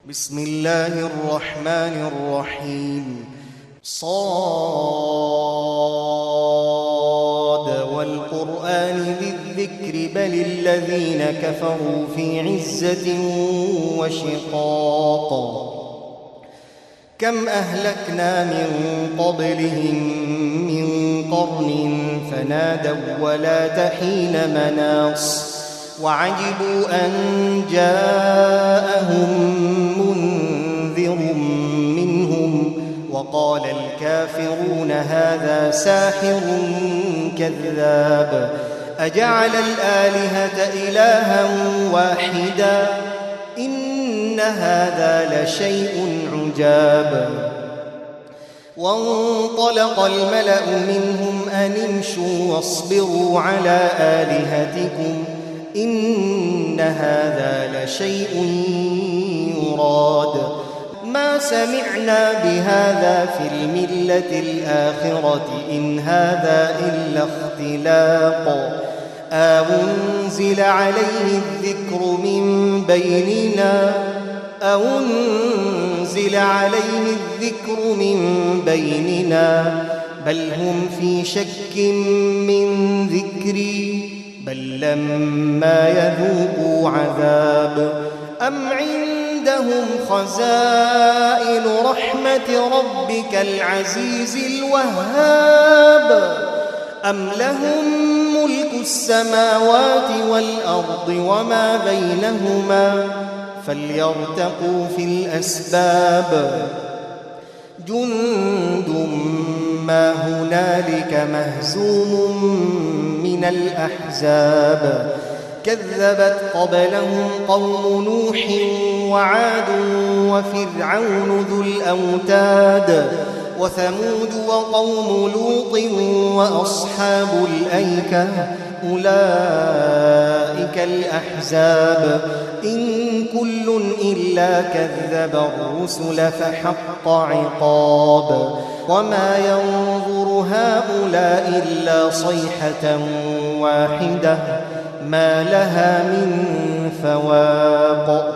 بسم الله الرحمن الرحيم. صاد والقرآن ذي الذكر بل الذين كفروا في عزة وشقاق. كم أهلكنا من قبلهم من قرن فنادوا ولا تحين مناص وعجبوا أن جاءهم منذر منهم وقال الكافرون هذا ساحر كذاب أجعل الآلهة إلها واحدا إن هذا لشيء عجاب. وانطلق الملأ منهم أن امشوا واصبروا على آلهتكم إن هذا لشيء يراد ما سمعنا بهذا في الملة الآخرة إن هذا إلا اختلاق أنزل عليه الذكر من بيننا بل هم في شك من ذكري بل لما يذوقوا عذاب أم عندهم خزائن رحمة ربك العزيز الوهاب أم لهم ملك السماوات والأرض وما بينهما فليرتقوا في الأسباب جند ما هنالك مهزوم من الأحزاب كذبت قبلهم قوم نوح وعاد وفرعون ذو الأوتاد وثمود وقوم لوط وأصحاب الأيكة أولئك الأحزاب إن كل إلا كذب الرسل فحق عقاب وما ينظر هؤلاء إلا صيحة واحدة ما لها من فواق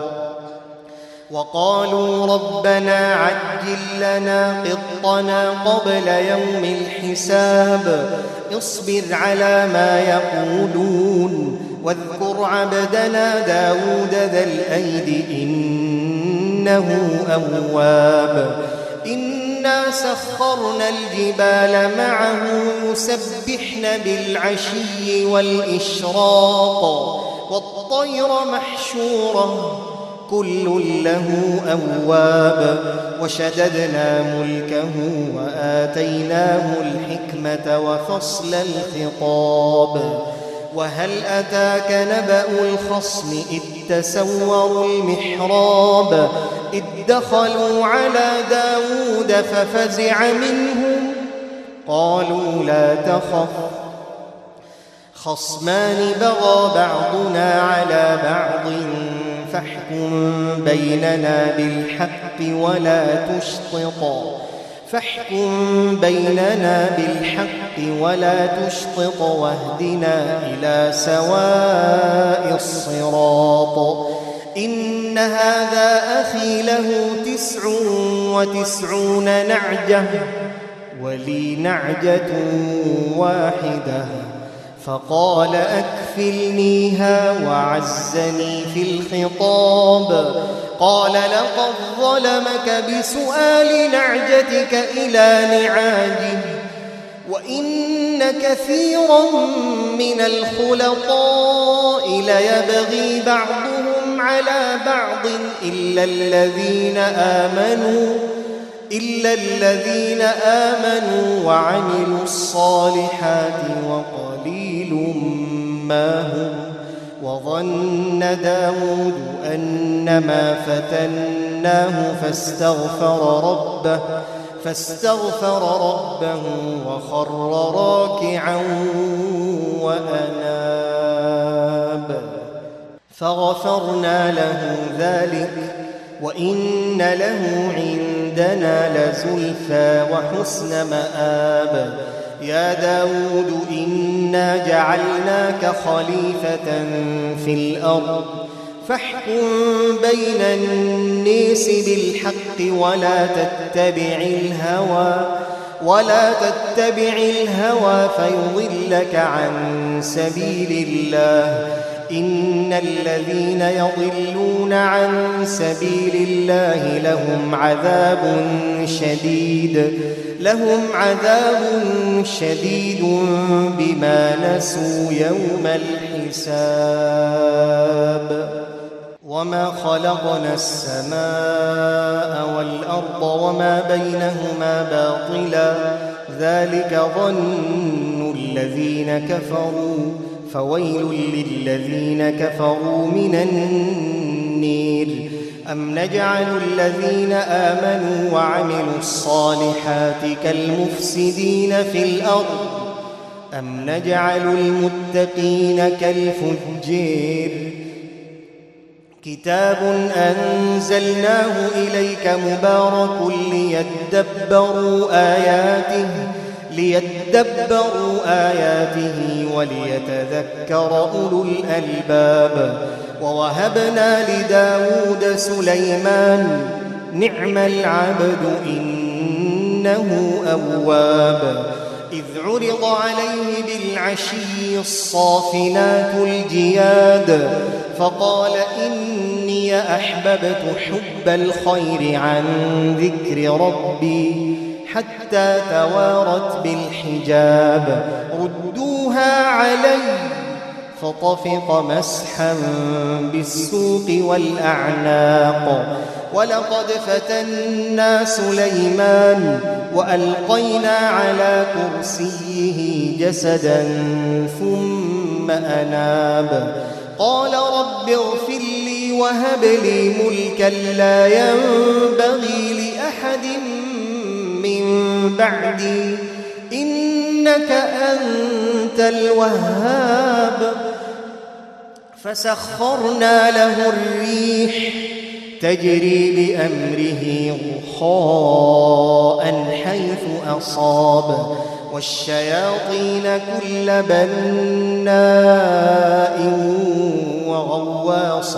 وقالوا ربنا عجل لنا قطنا قبل يوم الحساب اصبر على ما يقولون واذكر عبدنا داود ذا الأيد إنه أواب إنا سخرنا الجبال معه يسبحن بالعشي والإشراق والطير محشورة كل له أواب وشددنا ملكه وآتيناه الحكمة وفصل الخطاب وهل أتاك نبأ الخصم إذ تسوروا المحراب إذ دخلوا على داود ففزع منهم قالوا لا تخف خصمان بغى بعضنا على بعض فاحكم بيننا بالحق ولا تشطط واهدنا إلى سواء الصراط إن هذا أخي له 99 نعجة ولي نعجة واحدة فقال أكفلنيها وعزني في الخطاب قال لقد ظلمك بسؤال نعجتك إلى نعاجه وإن كثيرا من الخلطاء ليبغي بعضهم على بعض إلا الذين آمنوا وعملوا الصالحات وقليل ما هم وظن داود أنما فتناه فاستغفر ربه وخر راكعا وأناب فغفرنا له ذلك وإن له عندنا لزلفى وحسن مآب يا داود إنا جعلناك خليفة في الأرض فاحكم بين الناس بالحق ولا تتبع الهوى فيضلك عن سبيل الله. إن الذين يضلون عن سبيل الله لهم عذاب شديد بما نسوا يوم الحساب. وما خلقنا السماء والأرض وما بينهما باطلا ذلك ظن الذين كفروا فويل للذين كفروا من النير. أم نجعل الذين آمنوا وعملوا الصالحات كالمفسدين في الأرض أم نجعل المتقين كالفجار. كتاب أنزلناه إليك مبارك ليدبروا آياته وليتذكر أولو الألباب. ووهبنا لداود سليمان نعم العبد إنه أواب. إذ عرض عليه بالعشي الصافنات الجياد فقال إني أحببت حب الخير عن ذكر ربي حتى توارت بالحجاب. ردوها علي فطفق مسحا بالسوق والأعناق. ولقد فتنا سليمان وألقينا على كرسيه جسدا ثم أناب. قال رب اغفر لي وهب لي ملكا لا ينبغي لأحد من بعدي إنك أنت الوهاب. فسخرنا له الريح تجري بأمره رخاء حيث أصاب والشياطين كل بناء وغواص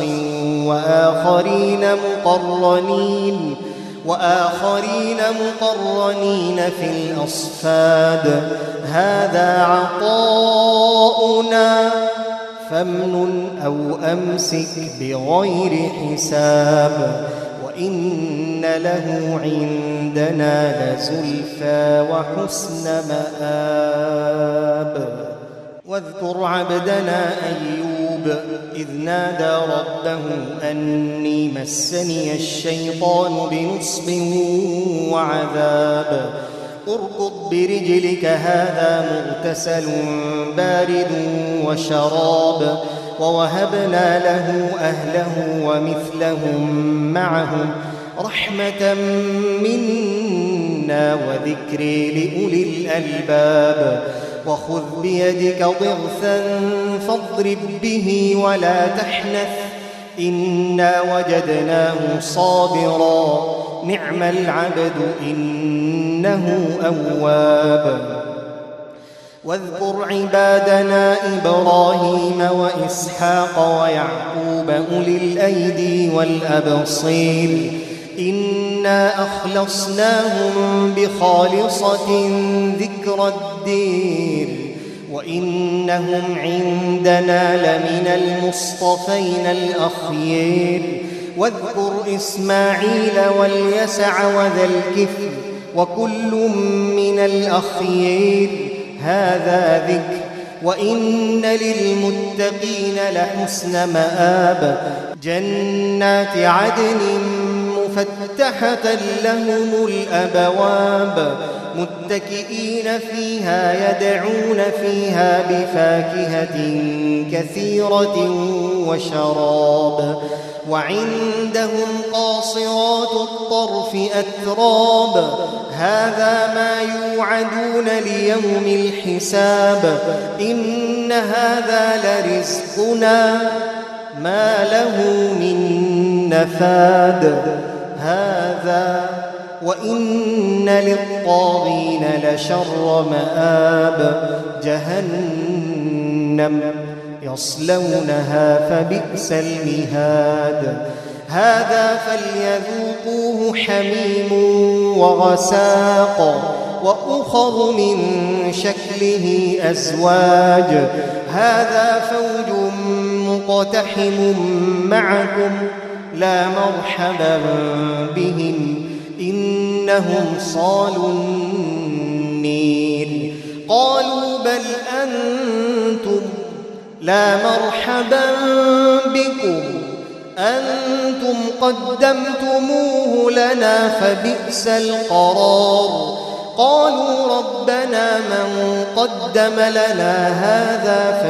وآخرين مقرنين في الأصفاد. هذا عطاؤنا فامنن أو أمسك بغير حساب. وإن له عندنا لزلفى وحسن مآب. واذكر عبدنا أيوب إذ نادى ربه أني مسني الشيطان بنصب وعذاب. اركض برجلك هذا مغتسل بارد وشراب. ووهبنا له أهله ومثلهم معهم رحمة منا وذكري لأولي الألباب. وخذ بيدك ضغثا فاضرب به ولا تحنث إنا وجدناه صابرا نعم العبد إنه أواب. واذكر عبادنا إبراهيم وإسحاق ويعقوب أولي الأيدي والأبصير إنا أخلصناهم بخالصة ذكر الدير وإنهم عندنا لمن المصطفين الأخيار. واذكر إسماعيل واليسع وذا الكفل وكل من الأخيار هذا ذكر وإن للمتقين لحسن مآب. جنات عدن مفتحة لهم الأبواب متكئين فيها يدعون فيها بفاكهة كثيرة وشراب. وعندهم قاصرات الطرف أتراب هذا ما يوعدون ليوم الحساب. إن هذا لرزقنا ما له من نفاد. هذا وإن للطاغين لشر مآب. جهنم يصلونها فبئس المهاد هذا فليذوقوه حميم وغساق وأخر من شكله أزواج هذا فوج مقتحم معكم لا مرحبا بهم إنهم صالوا النير قالوا بل أنتم لا مرحبا بكم أنتم قدمتموه لنا فبئس القرار قالوا ربنا من قدم لنا هذا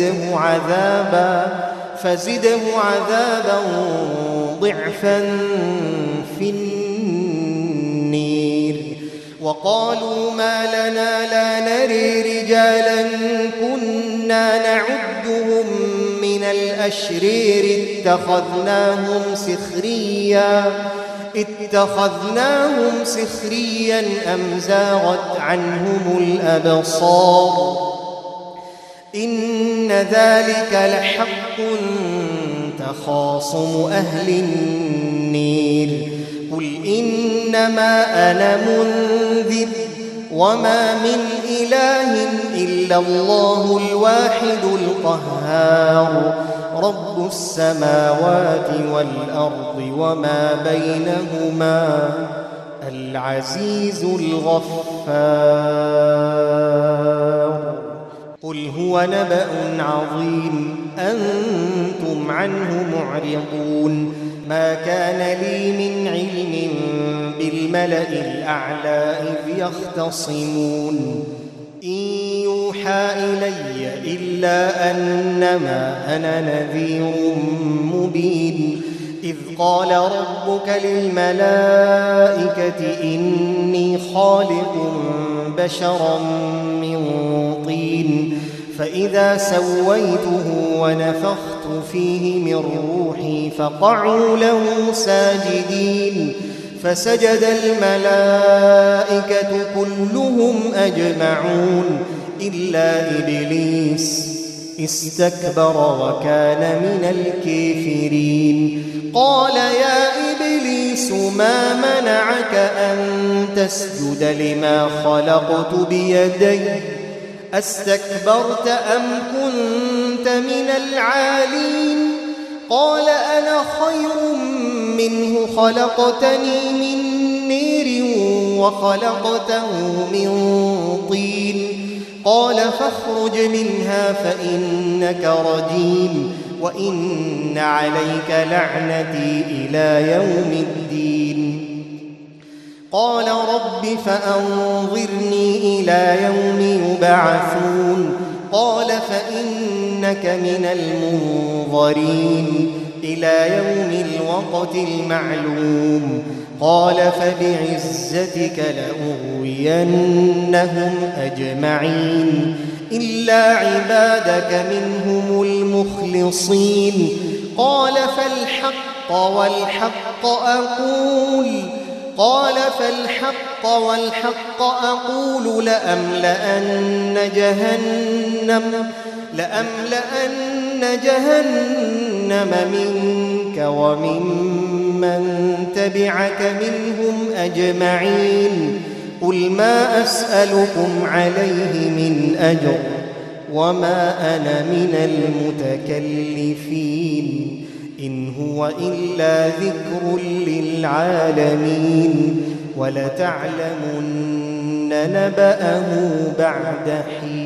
فزده عذابا ضعفا في النير وقالوا ما لنا لا نري رجالا كنا نعدهم من الأشرير اتخذناهم سخريا أم زاغت عنهم الأبصار إن ذلك لحق تخاصم أهل النير قل إنما أنا منذر وما من إله إلا الله الواحد القهار رب السماوات والأرض وما بينهما العزيز الغفار قل هو نبأ عظيم أنتم عنه معرضون ما كان لي من علم بالملأ الأعلى إذ يختصمون إن يوحى إلي إلا أنما أنا نذير مبين إذ قال ربك للملائكة إني خالق بشرا من طين فإذا سويته ونفخت فيه من روحي فقعوا له ساجدين فسجد الملائكة كلهم أجمعون إلا إبليس استكبر وكان من الكافرين قال يا إبليس ما منعك أن تسجد لما خلقت بيدي أستكبرت أم كنت من العالين قال أنا خير منه خلقتني من نير وخلقته من طين قال فاخرج منها فإنك رجيم وإن عليك لعنتي إلى يوم الدين قال رب فأنظرني إلى يوم يبعثون قال فإنك من المنظرين إلى يوم الوقت المعلوم قال فبعزتك لأغوينهم أجمعين إلا عبادك منهم المخلصين قال فالحق والحق أقول لأملأن جهنم منك وممن تبعك منهم أجمعين قل ما أسألكم عليه من أجر وما أنا من المتكلفين إن هو إلا ذكر للعالمين ولتعلمن نبأه بعد حين